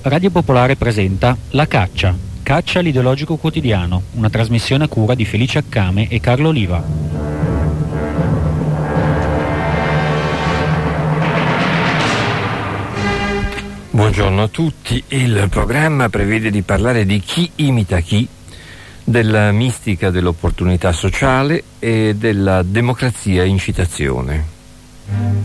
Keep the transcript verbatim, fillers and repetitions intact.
Radio Popolare presenta La Caccia, Caccia all'ideologico quotidiano, una trasmissione a cura di Felice Accame e Carlo Oliva. Buongiorno a tutti. Il programma prevede di parlare di chi imita chi, della mistica dell'opportunità sociale e della democrazia in citazione.